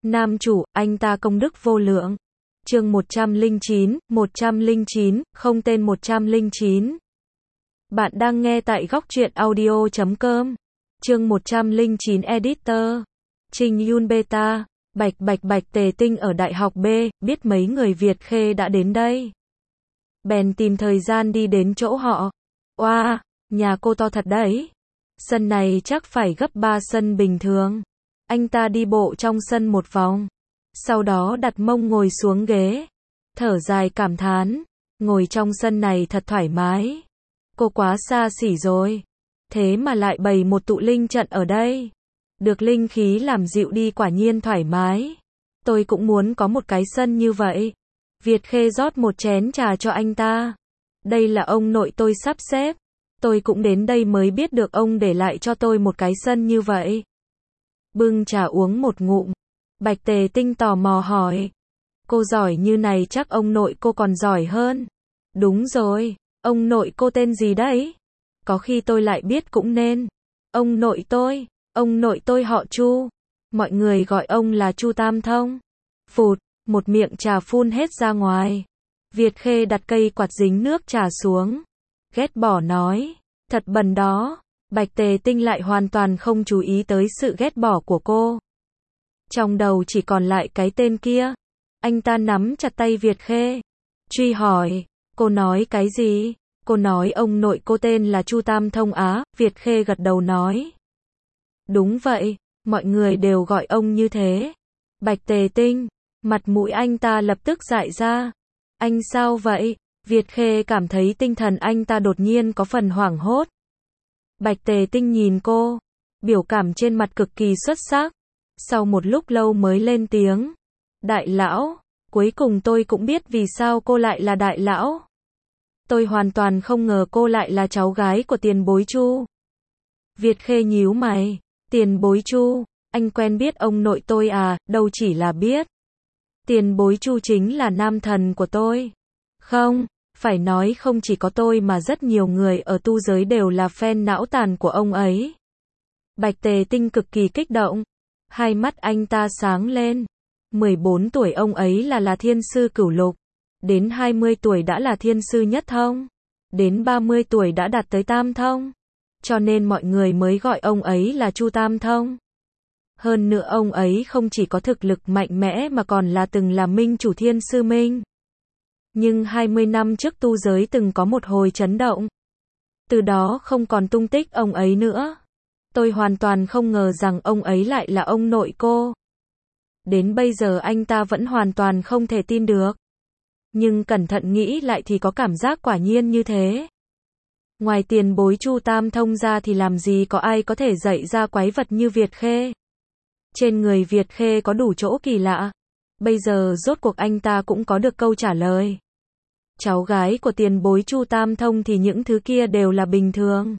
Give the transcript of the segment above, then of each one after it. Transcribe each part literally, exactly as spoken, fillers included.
Nam chủ, anh ta công đức vô lượng. Chương một trăm lẻ chín, một trăm lẻ chín, không tên một trăm lẻ chín. Bạn đang nghe tại góc truyện audio chấm com. Chương một trăm lẻ chín Editor. Trình Yun Beta. Bạch bạch bạch Tề Tinh ở Đại học B, biết mấy người Việt Khê đã đến đây. Bèn tìm thời gian đi đến chỗ họ. Oa, wow, nhà cô to thật đấy. Sân này chắc phải gấp ba sân bình thường. Anh ta đi bộ trong sân một vòng. Sau đó đặt mông ngồi xuống ghế. Thở dài cảm thán. Ngồi trong sân này thật thoải mái. Cô quá xa xỉ rồi. Thế mà lại bày một tụ linh trận ở đây. Được linh khí làm dịu đi quả nhiên thoải mái. Tôi cũng muốn có một cái sân như vậy. Việt Khê rót một chén trà cho anh ta. Đây là ông nội tôi sắp xếp. Tôi cũng đến đây mới biết được ông để lại cho tôi một cái sân như vậy. Bưng trà uống một ngụm. Bạch Tề Tinh tò mò hỏi. Cô giỏi như này chắc ông nội cô còn giỏi hơn. Đúng rồi, ông nội cô tên gì đấy? Có khi tôi lại biết cũng nên. Ông nội tôi, ông nội tôi họ Chu. Mọi người gọi ông là Chu Tam Thông. Phụt, một miệng trà phun hết ra ngoài. Việt Khê đặt cây quạt dính nước trà xuống. Ghét bỏ nói, thật bẩn đó. Bạch Tề Tinh lại hoàn toàn không chú ý tới sự ghét bỏ của cô. Trong đầu chỉ còn lại cái tên kia. Anh ta nắm chặt tay Việt Khê. Truy hỏi, cô nói cái gì? Cô nói ông nội cô tên là Chu Tam Thông á? Việt Khê gật đầu nói. Đúng vậy, mọi người đều gọi ông như thế. Bạch Tề Tinh, mặt mũi anh ta lập tức dại ra. Anh sao vậy? Việt Khê cảm thấy tinh thần anh ta đột nhiên có phần hoảng hốt. Bạch Tề Tinh nhìn cô, biểu cảm trên mặt cực kỳ xuất sắc. Sau một lúc lâu mới lên tiếng. Đại lão, cuối cùng tôi cũng biết vì sao cô lại là đại lão. Tôi hoàn toàn không ngờ cô lại là cháu gái của tiền bối Chu. Việt Khê nhíu mày. Tiền bối Chu, anh quen biết ông nội tôi à? Đâu chỉ là biết. Tiền bối Chu chính là nam thần của tôi. Không, phải nói không chỉ có tôi mà rất nhiều người ở tu giới đều là fan não tàn của ông ấy. Bạch Tề Tinh cực kỳ kích động. Hai mắt anh ta sáng lên. mười bốn tuổi ông ấy là là thiên sư cửu lục. Đến hai mươi tuổi đã là thiên sư nhất thông. Đến ba mươi tuổi đã đạt tới tam thông. Cho nên mọi người mới gọi ông ấy là Chu Tam Thông. Hơn nữa ông ấy không chỉ có thực lực mạnh mẽ mà còn là từng là minh chủ thiên sư minh. Nhưng hai mươi năm trước tu giới từng có một hồi chấn động. Từ đó không còn tung tích ông ấy nữa. Tôi hoàn toàn không ngờ rằng ông ấy lại là ông nội cô. Đến bây giờ anh ta vẫn hoàn toàn không thể tin được. Nhưng cẩn thận nghĩ lại thì có cảm giác quả nhiên như thế. Ngoài tiền bối Chu Tam Thông ra thì làm gì có ai có thể dạy ra quái vật như Việt Khê. Trên người Việt Khê có đủ chỗ kỳ lạ. Bây giờ rốt cuộc anh ta cũng có được câu trả lời. Cháu gái của tiền bối Chu Tam Thông thì những thứ kia đều là bình thường.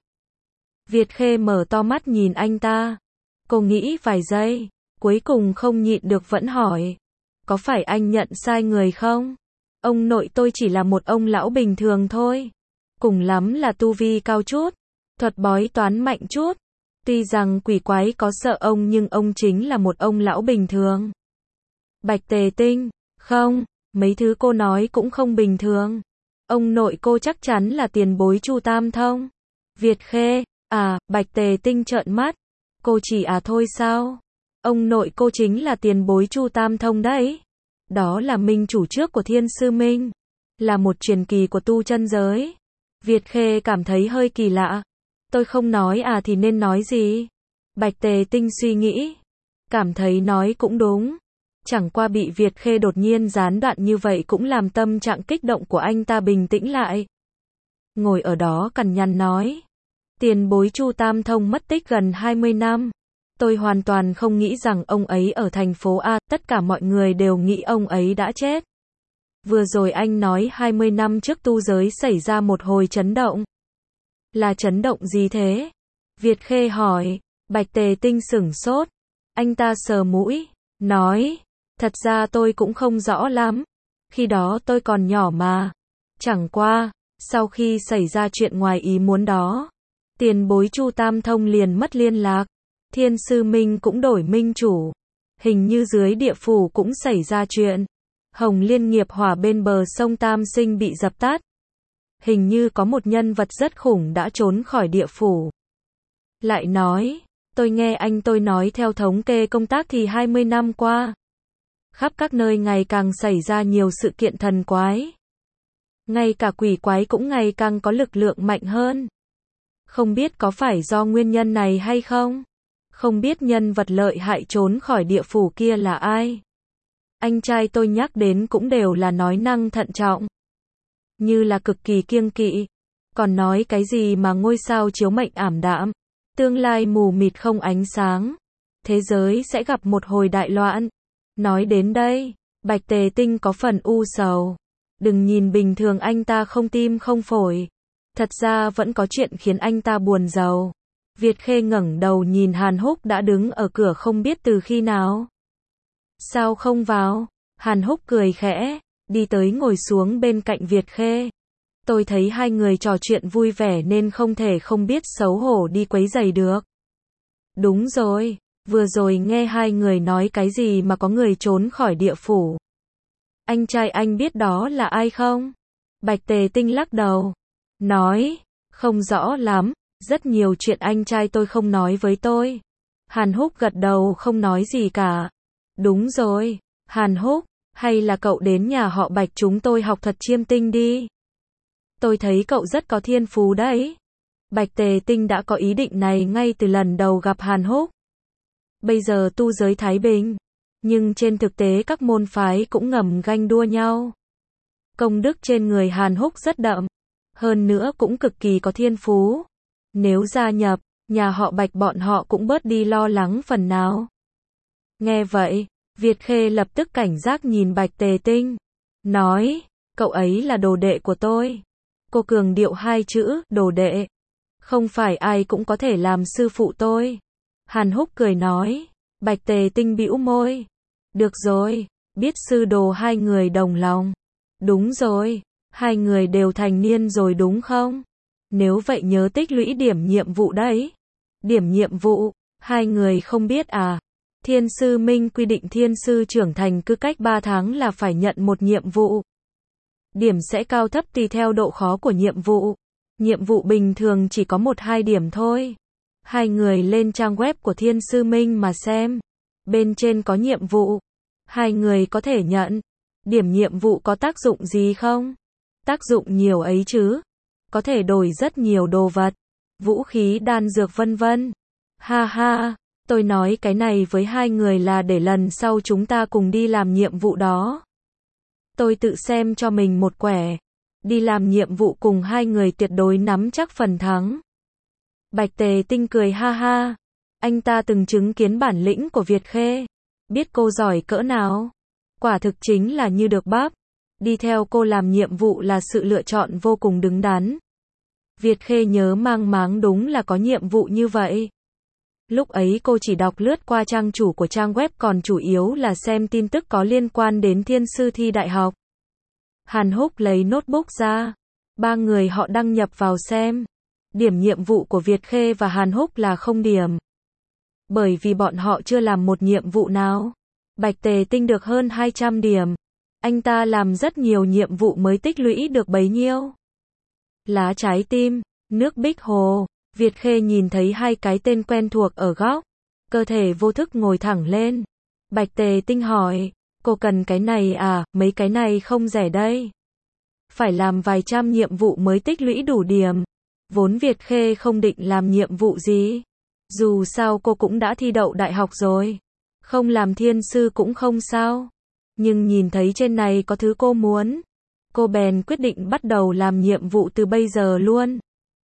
Việt Khê mở to mắt nhìn anh ta. Cô nghĩ vài giây, cuối cùng không nhịn được vẫn hỏi. Có phải anh nhận sai người không? Ông nội tôi chỉ là một ông lão bình thường thôi. Cùng lắm là tu vi cao chút, thuật bói toán mạnh chút. Tuy rằng quỷ quái có sợ ông nhưng ông chính là một ông lão bình thường. Bạch Tề Tinh, không, mấy thứ cô nói cũng không bình thường. Ông nội cô chắc chắn là tiền bối Chu Tam Thông. Việt Khê, à, Bạch Tề Tinh trợn mắt. Cô chỉ à thôi sao? Ông nội cô chính là tiền bối Chu Tam Thông đấy. Đó là minh chủ trước của Thiên Sư Minh. Là một truyền kỳ của tu chân giới. Việt Khê cảm thấy hơi kỳ lạ. Tôi không nói à thì nên nói gì? Bạch Tề Tinh suy nghĩ. Cảm thấy nói cũng đúng. Chẳng qua bị Việt Khê đột nhiên gián đoạn như vậy cũng làm tâm trạng kích động của anh ta bình tĩnh lại. Ngồi ở đó cằn nhằn nói. Tiền bối Chu Tam Thông mất tích gần hai mươi năm. Tôi hoàn toàn không nghĩ rằng ông ấy ở thành phố A. Tất cả mọi người đều nghĩ ông ấy đã chết. Vừa rồi anh nói hai mươi năm trước tu giới xảy ra một hồi chấn động. Là chấn động gì thế? Việt Khê hỏi. Bạch Tề Tinh sửng sốt. Anh ta sờ mũi, nói. Thật ra tôi cũng không rõ lắm. Khi đó tôi còn nhỏ mà. Chẳng qua, sau khi xảy ra chuyện ngoài ý muốn đó, tiền bối Chu Tam Thông liền mất liên lạc. Thiên Sư Minh cũng đổi minh chủ. Hình như dưới địa phủ cũng xảy ra chuyện. Hồng Liên nghiệp hỏa bên bờ sông Tam Sinh bị dập tắt. Hình như có một nhân vật rất khủng đã trốn khỏi địa phủ. Lại nói, tôi nghe anh tôi nói theo thống kê công tác thì hai mươi năm qua, khắp các nơi ngày càng xảy ra nhiều sự kiện thần quái. Ngay cả quỷ quái cũng ngày càng có lực lượng mạnh hơn. Không biết có phải do nguyên nhân này hay không? Không biết nhân vật lợi hại trốn khỏi địa phủ kia là ai? Anh trai tôi nhắc đến cũng đều là nói năng thận trọng. Như là cực kỳ kiêng kỵ. Còn nói cái gì mà ngôi sao chiếu mệnh ảm đạm. Tương lai mù mịt không ánh sáng. Thế giới sẽ gặp một hồi đại loạn. Nói đến đây, Bạch Tề Tinh có phần u sầu. Đừng nhìn bình thường anh ta không tim không phổi. Thật ra vẫn có chuyện khiến anh ta buồn rầu. Việt Khê ngẩng đầu nhìn Hàn Húc đã đứng ở cửa không biết từ khi nào. Sao không vào? Hàn Húc cười khẽ, đi tới ngồi xuống bên cạnh Việt Khê. Tôi thấy hai người trò chuyện vui vẻ nên không thể không biết xấu hổ đi quấy rầy được. Đúng rồi, vừa rồi nghe hai người nói cái gì mà có người trốn khỏi địa phủ. Anh trai anh biết đó là ai không? Bạch Tề Tinh lắc đầu. Nói, không rõ lắm, rất nhiều chuyện anh trai tôi không nói với tôi. Hàn Húc gật đầu không nói gì cả. Đúng rồi, Hàn Húc, hay là cậu đến nhà họ Bạch chúng tôi học thuật chiêm tinh đi. Tôi thấy cậu rất có thiên phú đấy. Bạch Tề Tinh đã có ý định này ngay từ lần đầu gặp Hàn Húc. Bây giờ tu giới thái bình, nhưng trên thực tế các môn phái cũng ngầm ganh đua nhau. Công đức trên người Hàn Húc rất đậm, hơn nữa cũng cực kỳ có thiên phú. Nếu gia nhập, nhà họ Bạch bọn họ cũng bớt đi lo lắng phần nào. Nghe vậy, Việt Khê lập tức cảnh giác nhìn Bạch Tề Tinh. Nói, cậu ấy là đồ đệ của tôi. Cô cường điệu hai chữ, đồ đệ. Không phải ai cũng có thể làm sư phụ tôi. Hàn Húc cười nói. Bạch Tề Tinh bĩu môi. Được rồi, biết sư đồ hai người đồng lòng. Đúng rồi, hai người đều thành niên rồi đúng không? Nếu vậy nhớ tích lũy điểm nhiệm vụ đấy. Điểm nhiệm vụ, hai người không biết à? Thiên sư Minh quy định thiên sư trưởng thành cứ cách ba tháng là phải nhận một nhiệm vụ. Điểm sẽ cao thấp tùy theo độ khó của nhiệm vụ. Nhiệm vụ bình thường chỉ có một hai điểm thôi. Hai người lên trang web của Thiên sư Minh mà xem. Bên trên có nhiệm vụ. Hai người có thể nhận. Điểm nhiệm vụ có tác dụng gì không? Tác dụng nhiều ấy chứ. Có thể đổi rất nhiều đồ vật. Vũ khí đan dược vân vân. Ha ha, tôi nói cái này với hai người là để lần sau chúng ta cùng đi làm nhiệm vụ đó. Tôi tự xem cho mình một quẻ. Đi làm nhiệm vụ cùng hai người tuyệt đối nắm chắc phần thắng. Bạch Tề Tinh cười ha ha. Anh ta từng chứng kiến bản lĩnh của Việt Khê. Biết cô giỏi cỡ nào. Quả thực chính là như được bắp. Đi theo cô làm nhiệm vụ là sự lựa chọn vô cùng đứng đắn. Việt Khê nhớ mang máng đúng là có nhiệm vụ như vậy. Lúc ấy cô chỉ đọc lướt qua trang chủ của trang web còn chủ yếu là xem tin tức có liên quan đến thiên sư thi đại học. Hàn Húc lấy notebook ra. Ba người họ đăng nhập vào xem. Điểm nhiệm vụ của Việt Khê và Hàn Húc là không điểm. Bởi vì bọn họ chưa làm một nhiệm vụ nào. Bạch Tề Tinh được hơn hai trăm điểm. Anh ta làm rất nhiều nhiệm vụ mới tích lũy được bấy nhiêu. Lá trái tim, nước Bích Hồ. Việt Khê nhìn thấy hai cái tên quen thuộc ở góc. Cơ thể vô thức ngồi thẳng lên. Bạch Tề Tinh hỏi, cô cần cái này à, mấy cái này không rẻ đây. Phải làm vài trăm nhiệm vụ mới tích lũy đủ điểm. Vốn Việt Khê không định làm nhiệm vụ gì. Dù sao cô cũng đã thi đậu đại học rồi. Không làm thiên sư cũng không sao. Nhưng nhìn thấy trên này có thứ cô muốn. Cô bèn quyết định bắt đầu làm nhiệm vụ từ bây giờ luôn.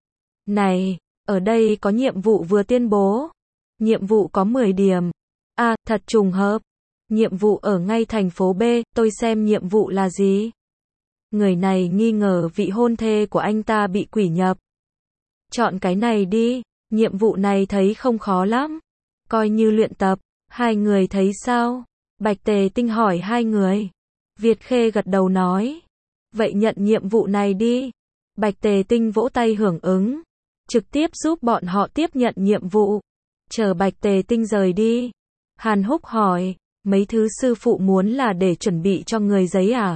Này, ở đây có nhiệm vụ vừa tuyên bố. Nhiệm vụ có mười điểm. À, thật trùng hợp. Nhiệm vụ ở ngay thành phố B, tôi xem nhiệm vụ là gì. Người này nghi ngờ vị hôn thê của anh ta bị quỷ nhập. Chọn cái này đi, nhiệm vụ này thấy không khó lắm. Coi như luyện tập, hai người thấy sao? Bạch Tề Tinh hỏi hai người. Việt Khê gật đầu nói. Vậy nhận nhiệm vụ này đi. Bạch Tề Tinh vỗ tay hưởng ứng. Trực tiếp giúp bọn họ tiếp nhận nhiệm vụ. Chờ Bạch Tề Tinh rời đi. Hàn Húc hỏi, Mấy thứ sư phụ muốn là để chuẩn bị cho người giấy à?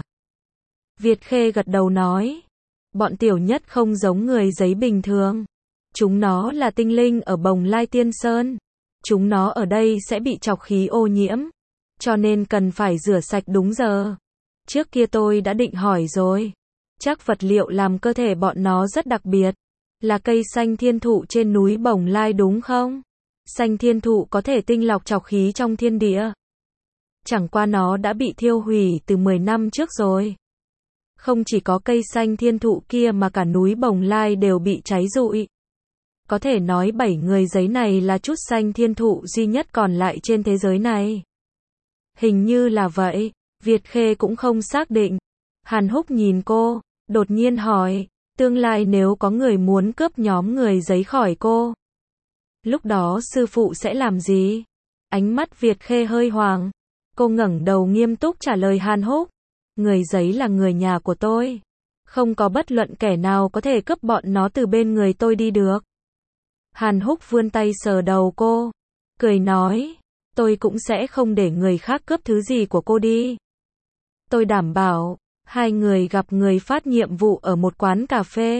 Việt Khê gật đầu nói. Bọn tiểu nhất không giống người giấy bình thường. Chúng nó là tinh linh ở Bồng Lai Tiên Sơn. Chúng nó ở đây sẽ bị trọc khí ô nhiễm. Cho nên cần phải rửa sạch đúng giờ. Trước kia tôi đã định hỏi rồi. Chắc vật liệu làm cơ thể bọn nó rất đặc biệt. Là cây xanh thiên thụ trên núi Bồng Lai đúng không? Xanh thiên thụ có thể tinh lọc trọc khí trong thiên địa. Chẳng qua nó đã bị thiêu hủy từ mười năm trước rồi. Không chỉ có cây xanh thiên thụ kia mà cả núi Bồng Lai đều bị cháy rụi. Có thể nói bảy người giấy này là chút xanh thiên thụ duy nhất còn lại trên thế giới này. Hình như là vậy, Việt Khê cũng không xác định. Hàn Húc nhìn cô, đột nhiên hỏi, tương lai nếu có người muốn cướp nhóm người giấy khỏi cô, lúc đó sư phụ sẽ làm gì? Ánh mắt Việt Khê hơi hoàng. Cô ngẩng đầu nghiêm túc trả lời Hàn Húc. Người giấy là người nhà của tôi. Không có bất luận kẻ nào có thể cướp bọn nó từ bên người tôi đi được. Hàn Húc vươn tay sờ đầu cô. Cười nói. Tôi cũng sẽ không để người khác cướp thứ gì của cô đi. Tôi đảm bảo. Hai người gặp người phát nhiệm vụ ở một quán cà phê.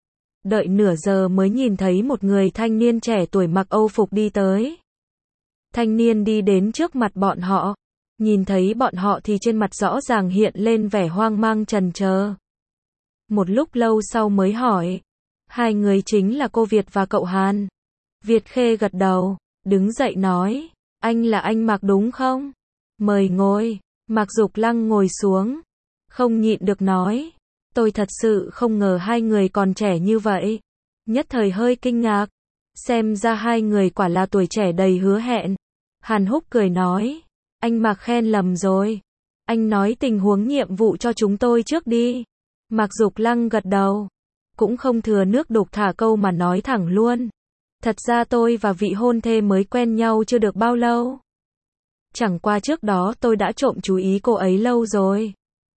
Đợi nửa giờ mới nhìn thấy một người thanh niên trẻ tuổi mặc Âu phục đi tới. Thanh niên đi đến trước mặt bọn họ. Nhìn thấy bọn họ thì trên mặt rõ ràng hiện lên vẻ hoang mang trần chờ. Một lúc lâu sau mới hỏi. Hai người chính là cô Việt và cậu Hàn. Việt Khê gật đầu, đứng dậy nói. Anh là anh Mạc đúng không? Mời ngồi. Mạc Dục Lăng ngồi xuống. Không nhịn được nói. Tôi thật sự không ngờ hai người còn trẻ như vậy. Nhất thời hơi kinh ngạc. Xem ra hai người quả là tuổi trẻ đầy hứa hẹn. Hàn Húc cười nói. Anh Mạc khen lầm rồi. Anh nói tình huống nhiệm vụ cho chúng tôi trước đi. Mạc Dục Lăng gật đầu. Cũng không thừa nước đục thả câu mà nói thẳng luôn. Thật ra tôi và vị hôn thê mới quen nhau chưa được bao lâu. Chẳng qua trước đó tôi đã trộm chú ý cô ấy lâu rồi.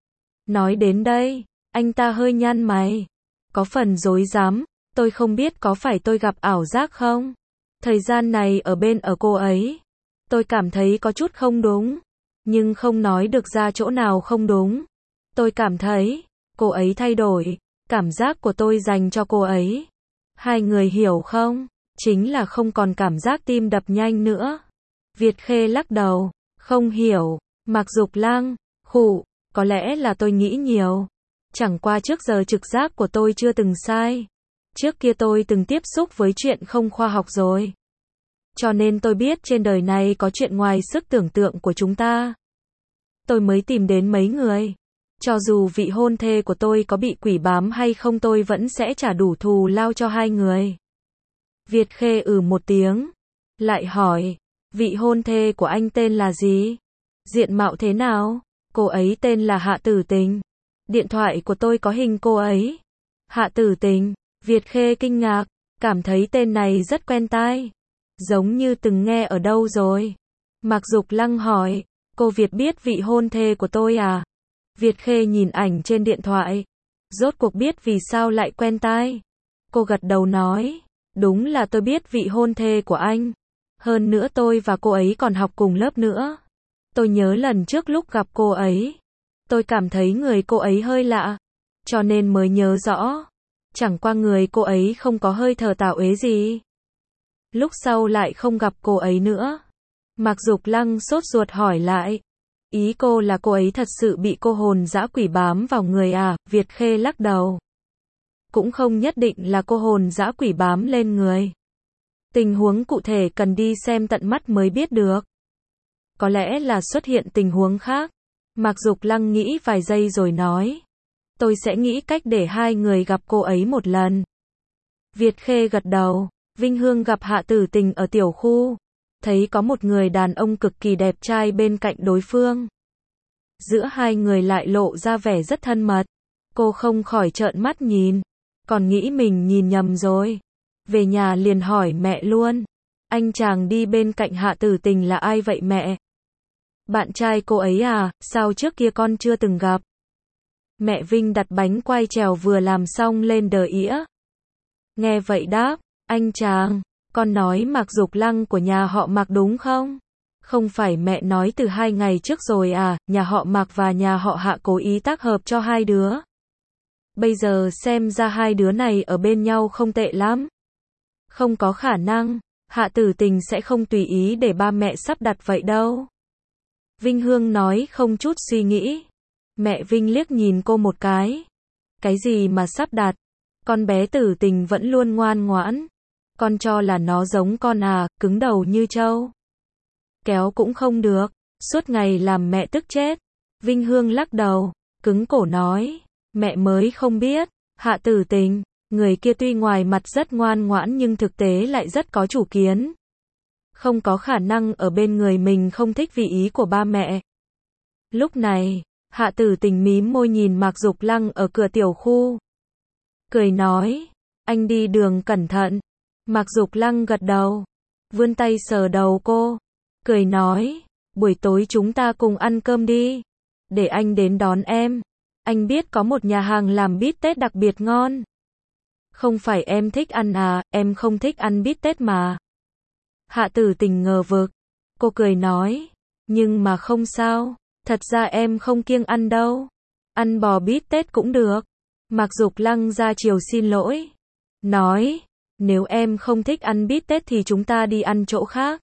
Nói đến đây, anh ta hơi nhăn mày. Có phần rối rắm, tôi không biết có phải tôi gặp ảo giác không? Thời gian này ở bên ở cô ấy, tôi cảm thấy có chút không đúng. Nhưng không nói được ra chỗ nào không đúng. Tôi cảm thấy, cô ấy thay đổi, cảm giác của tôi dành cho cô ấy. Hai người hiểu không? Chính là không còn cảm giác tim đập nhanh nữa. Việt Khê lắc đầu, không hiểu. Mạc Dục Lăng, khụ, có lẽ là tôi nghĩ nhiều. Chẳng qua trước giờ trực giác của tôi chưa từng sai. Trước kia tôi từng tiếp xúc với chuyện không khoa học rồi. Cho nên tôi biết trên đời này có chuyện ngoài sức tưởng tượng của chúng ta. Tôi mới tìm đến mấy người. Cho dù vị hôn thê của tôi có bị quỷ bám hay không tôi vẫn sẽ trả đủ thù lao cho hai người. Việt Khê ừ một tiếng. Lại hỏi, vị hôn thê của anh tên là gì? Diện mạo thế nào? Cô ấy tên là Hạ Tử Tình. Điện thoại của tôi có hình cô ấy. Hạ Tử Tình. Việt Khê kinh ngạc, cảm thấy tên này rất quen tai. Giống như từng nghe ở đâu rồi. Mạc Dục Lăng hỏi, cô Việt biết vị hôn thê của tôi à? Việt Khê nhìn ảnh trên điện thoại. Rốt cuộc biết vì sao lại quen tai. Cô gật đầu nói, đúng là tôi biết vị hôn thê của anh. Hơn nữa tôi và cô ấy còn học cùng lớp nữa. Tôi nhớ lần trước lúc gặp cô ấy, tôi cảm thấy người cô ấy hơi lạ, cho nên mới nhớ rõ. Chẳng qua người cô ấy không có hơi thở tảo uế gì. Lúc sau lại không gặp cô ấy nữa. Mạc Dục Lăng sốt ruột hỏi lại. Ý cô là cô ấy thật sự bị cô hồn dã quỷ bám vào người à? Việt Khê lắc đầu. Cũng không nhất định là cô hồn dã quỷ bám lên người. Tình huống cụ thể cần đi xem tận mắt mới biết được. Có lẽ là xuất hiện tình huống khác. Mạc Dục Lăng nghĩ vài giây rồi nói. Tôi sẽ nghĩ cách để hai người gặp cô ấy một lần. Việt Khê gật đầu. Vinh Hương gặp Hạ Tử Tình ở tiểu khu. Thấy có một người đàn ông cực kỳ đẹp trai bên cạnh đối phương. Giữa hai người lại lộ ra vẻ rất thân mật. Cô không khỏi trợn mắt nhìn. Còn nghĩ mình nhìn nhầm rồi. Về nhà liền hỏi mẹ luôn. Anh chàng đi bên cạnh Hạ Tử Tình là ai vậy mẹ? Bạn trai cô ấy à, sao trước kia con chưa từng gặp? Mẹ Vinh đặt bánh quai trèo vừa làm xong lên đờ ĩa. Nghe vậy đáp, anh chàng, con nói Mạc Dục Lăng của nhà họ Mạc đúng không? Không phải mẹ nói từ hai ngày trước rồi à, nhà họ Mạc và nhà họ Hạ cố ý tác hợp cho hai đứa. Bây giờ xem ra hai đứa này ở bên nhau không tệ lắm. Không có khả năng, Hạ Tử Tình sẽ không tùy ý để ba mẹ sắp đặt vậy đâu. Vinh Hương nói không chút suy nghĩ. Mẹ Vinh liếc nhìn cô một cái. Cái gì mà sắp đặt? Con bé Tử Tình vẫn luôn ngoan ngoãn. Con cho là nó giống con à, cứng đầu như trâu. Kéo cũng không được, suốt ngày làm mẹ tức chết. Vinh Hương lắc đầu, cứng cổ nói, mẹ mới không biết. Hạ Tử Tình, người kia tuy ngoài mặt rất ngoan ngoãn nhưng thực tế lại rất có chủ kiến. Không có khả năng ở bên người mình không thích vị ý của ba mẹ. Lúc này, Hạ Tử Tình mím môi nhìn Mạc Dục Lăng ở cửa tiểu khu. Cười nói, anh đi đường cẩn thận. Mạc Dục Lăng gật đầu, vươn tay sờ đầu cô. Cười nói, buổi tối chúng ta cùng ăn cơm đi. Để anh đến đón em. Anh biết có một nhà hàng làm bít tết đặc biệt ngon. Không phải em thích ăn à, em không thích ăn bít tết mà. Hạ Tử Tình ngờ vực. Cô cười nói, nhưng mà không sao, thật ra em không kiêng ăn đâu. Ăn bò bít tết cũng được. Mạc Dục Lăng ra chiều xin lỗi. Nói, nếu em không thích ăn bít tết thì chúng ta đi ăn chỗ khác.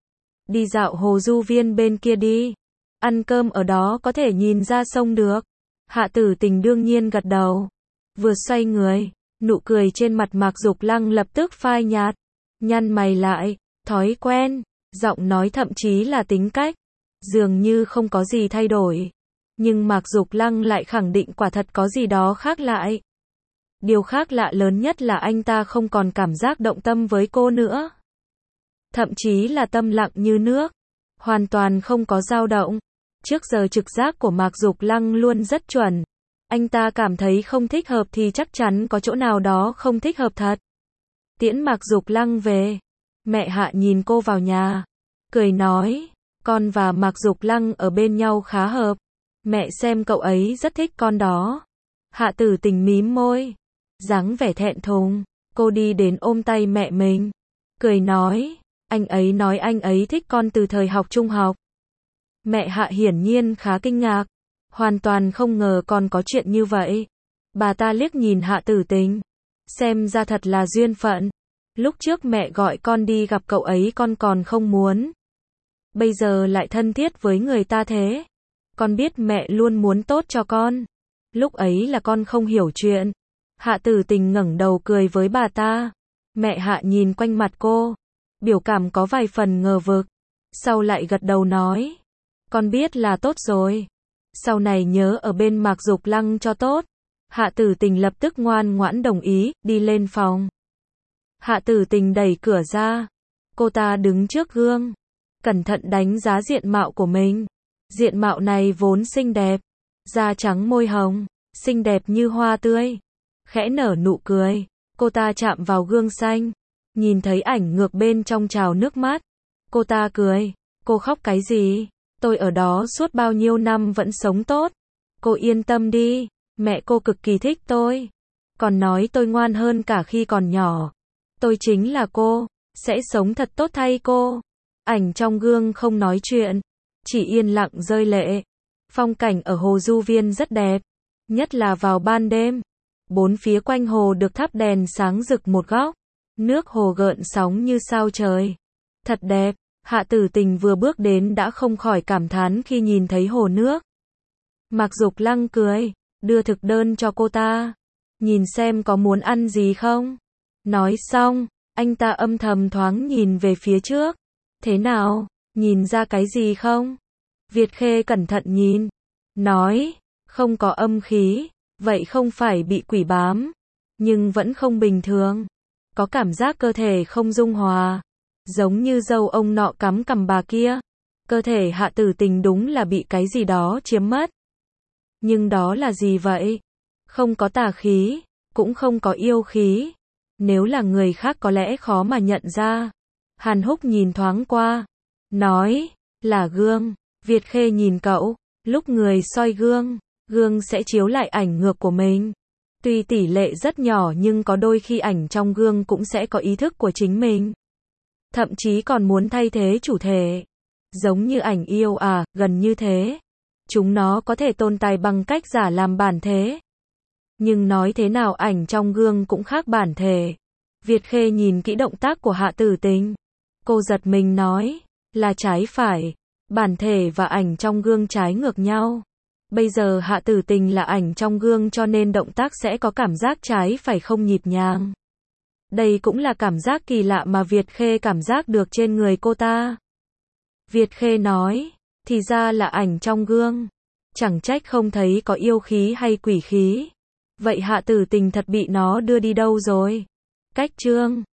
Đi dạo Hồ Du Viên bên kia đi. Ăn cơm ở đó có thể nhìn ra sông được. Hạ Tử Tình đương nhiên gật đầu. Vừa xoay người, nụ cười trên mặt Mạc Dục Lăng lập tức phai nhạt. Nhăn mày lại, thói quen, giọng nói thậm chí là tính cách. Dường như không có gì thay đổi. Nhưng Mạc Dục Lăng lại khẳng định quả thật có gì đó khác lại. Điều khác lạ lớn nhất là anh ta không còn cảm giác động tâm với cô nữa. Thậm chí là tâm lặng như nước. Hoàn toàn không có dao động. Trước giờ trực giác của Mạc Dục Lăng luôn rất chuẩn. Anh ta cảm thấy không thích hợp thì chắc chắn có chỗ nào đó không thích hợp thật. Tiễn Mạc Dục Lăng về. Mẹ Hạ nhìn cô vào nhà. Cười nói, con và Mạc Dục Lăng ở bên nhau khá hợp. Mẹ xem cậu ấy rất thích con đó. Hạ Tử Tình mím môi. Dáng vẻ thẹn thùng. Cô đi đến ôm tay mẹ mình. Cười nói, anh ấy nói anh ấy thích con từ thời học trung học. Mẹ Hạ hiển nhiên khá kinh ngạc. Hoàn toàn không ngờ còn có chuyện như vậy. Bà ta liếc nhìn Hạ Tử Tình. Xem ra thật là duyên phận. Lúc trước mẹ gọi con đi gặp cậu ấy con còn không muốn. Bây giờ lại thân thiết với người ta thế. Con biết mẹ luôn muốn tốt cho con. Lúc ấy là con không hiểu chuyện. Hạ Tử Tình ngẩng đầu cười với bà ta. Mẹ Hạ nhìn quanh mặt cô. Biểu cảm có vài phần ngờ vực. Sau lại gật đầu nói. Con biết là tốt rồi. Sau này nhớ ở bên Mạc Dục Lăng cho tốt. Hạ Tử Tình lập tức ngoan ngoãn đồng ý, đi lên phòng. Hạ Tử Tình đẩy cửa ra. Cô ta đứng trước gương. Cẩn thận đánh giá diện mạo của mình. Diện mạo này vốn xinh đẹp. Da trắng môi hồng. Xinh đẹp như hoa tươi. Khẽ nở nụ cười. Cô ta chạm vào gương xanh. Nhìn thấy ảnh ngược bên trong trào nước mắt. Cô ta cười. Cô khóc cái gì? Tôi ở đó suốt bao nhiêu năm vẫn sống tốt. Cô yên tâm đi. Mẹ cô cực kỳ thích tôi. Còn nói tôi ngoan hơn cả khi còn nhỏ. Tôi chính là cô. Sẽ sống thật tốt thay cô. Ảnh trong gương không nói chuyện. Chỉ yên lặng rơi lệ. Phong cảnh ở Hồ Du Viên rất đẹp. Nhất là vào ban đêm. Bốn phía quanh hồ được thắp đèn sáng rực một góc. Nước hồ gợn sóng như sao trời. Thật đẹp. Hạ Tử Tình vừa bước đến đã không khỏi cảm thán khi nhìn thấy hồ nước. Mạc Dục Lăng cười, đưa thực đơn cho cô ta. Nhìn xem có muốn ăn gì không? Nói xong, anh ta âm thầm thoáng nhìn về phía trước. Thế nào? Nhìn ra cái gì không? Việt Khê cẩn thận nhìn. Nói, không có âm khí. Vậy không phải bị quỷ bám. Nhưng vẫn không bình thường. Có cảm giác cơ thể không dung hòa. Giống như dâu ông nọ cắm cằm bà kia. Cơ thể Hạ Tử Tình đúng là bị cái gì đó chiếm mất. Nhưng đó là gì vậy? Không có tà khí, cũng không có yêu khí. Nếu là người khác có lẽ khó mà nhận ra. Hàn Húc nhìn thoáng qua. Nói, là gương. Việt Khê nhìn cậu. Lúc người soi gương, gương sẽ chiếu lại ảnh ngược của mình. Tuy tỷ lệ rất nhỏ nhưng có đôi khi ảnh trong gương cũng sẽ có ý thức của chính mình. Thậm chí còn muốn thay thế chủ thể. Giống như ảnh yêu à, gần như thế. Chúng nó có thể tồn tại bằng cách giả làm bản thể. Nhưng nói thế nào ảnh trong gương cũng khác bản thể. Việt Khê nhìn kỹ động tác của Hạ Tử Tình. Cô giật mình nói, là trái phải. Bản thể và ảnh trong gương trái ngược nhau. Bây giờ Hạ Tử Tình là ảnh trong gương cho nên động tác sẽ có cảm giác trái phải không nhịp nhàng. Đây cũng là cảm giác kỳ lạ mà Việt Khê cảm giác được trên người cô ta. Việt Khê nói, thì ra là ảnh trong gương. Chẳng trách không thấy có yêu khí hay quỷ khí. Vậy Hạ Tử Tình thật bị nó đưa đi đâu rồi? Cách chương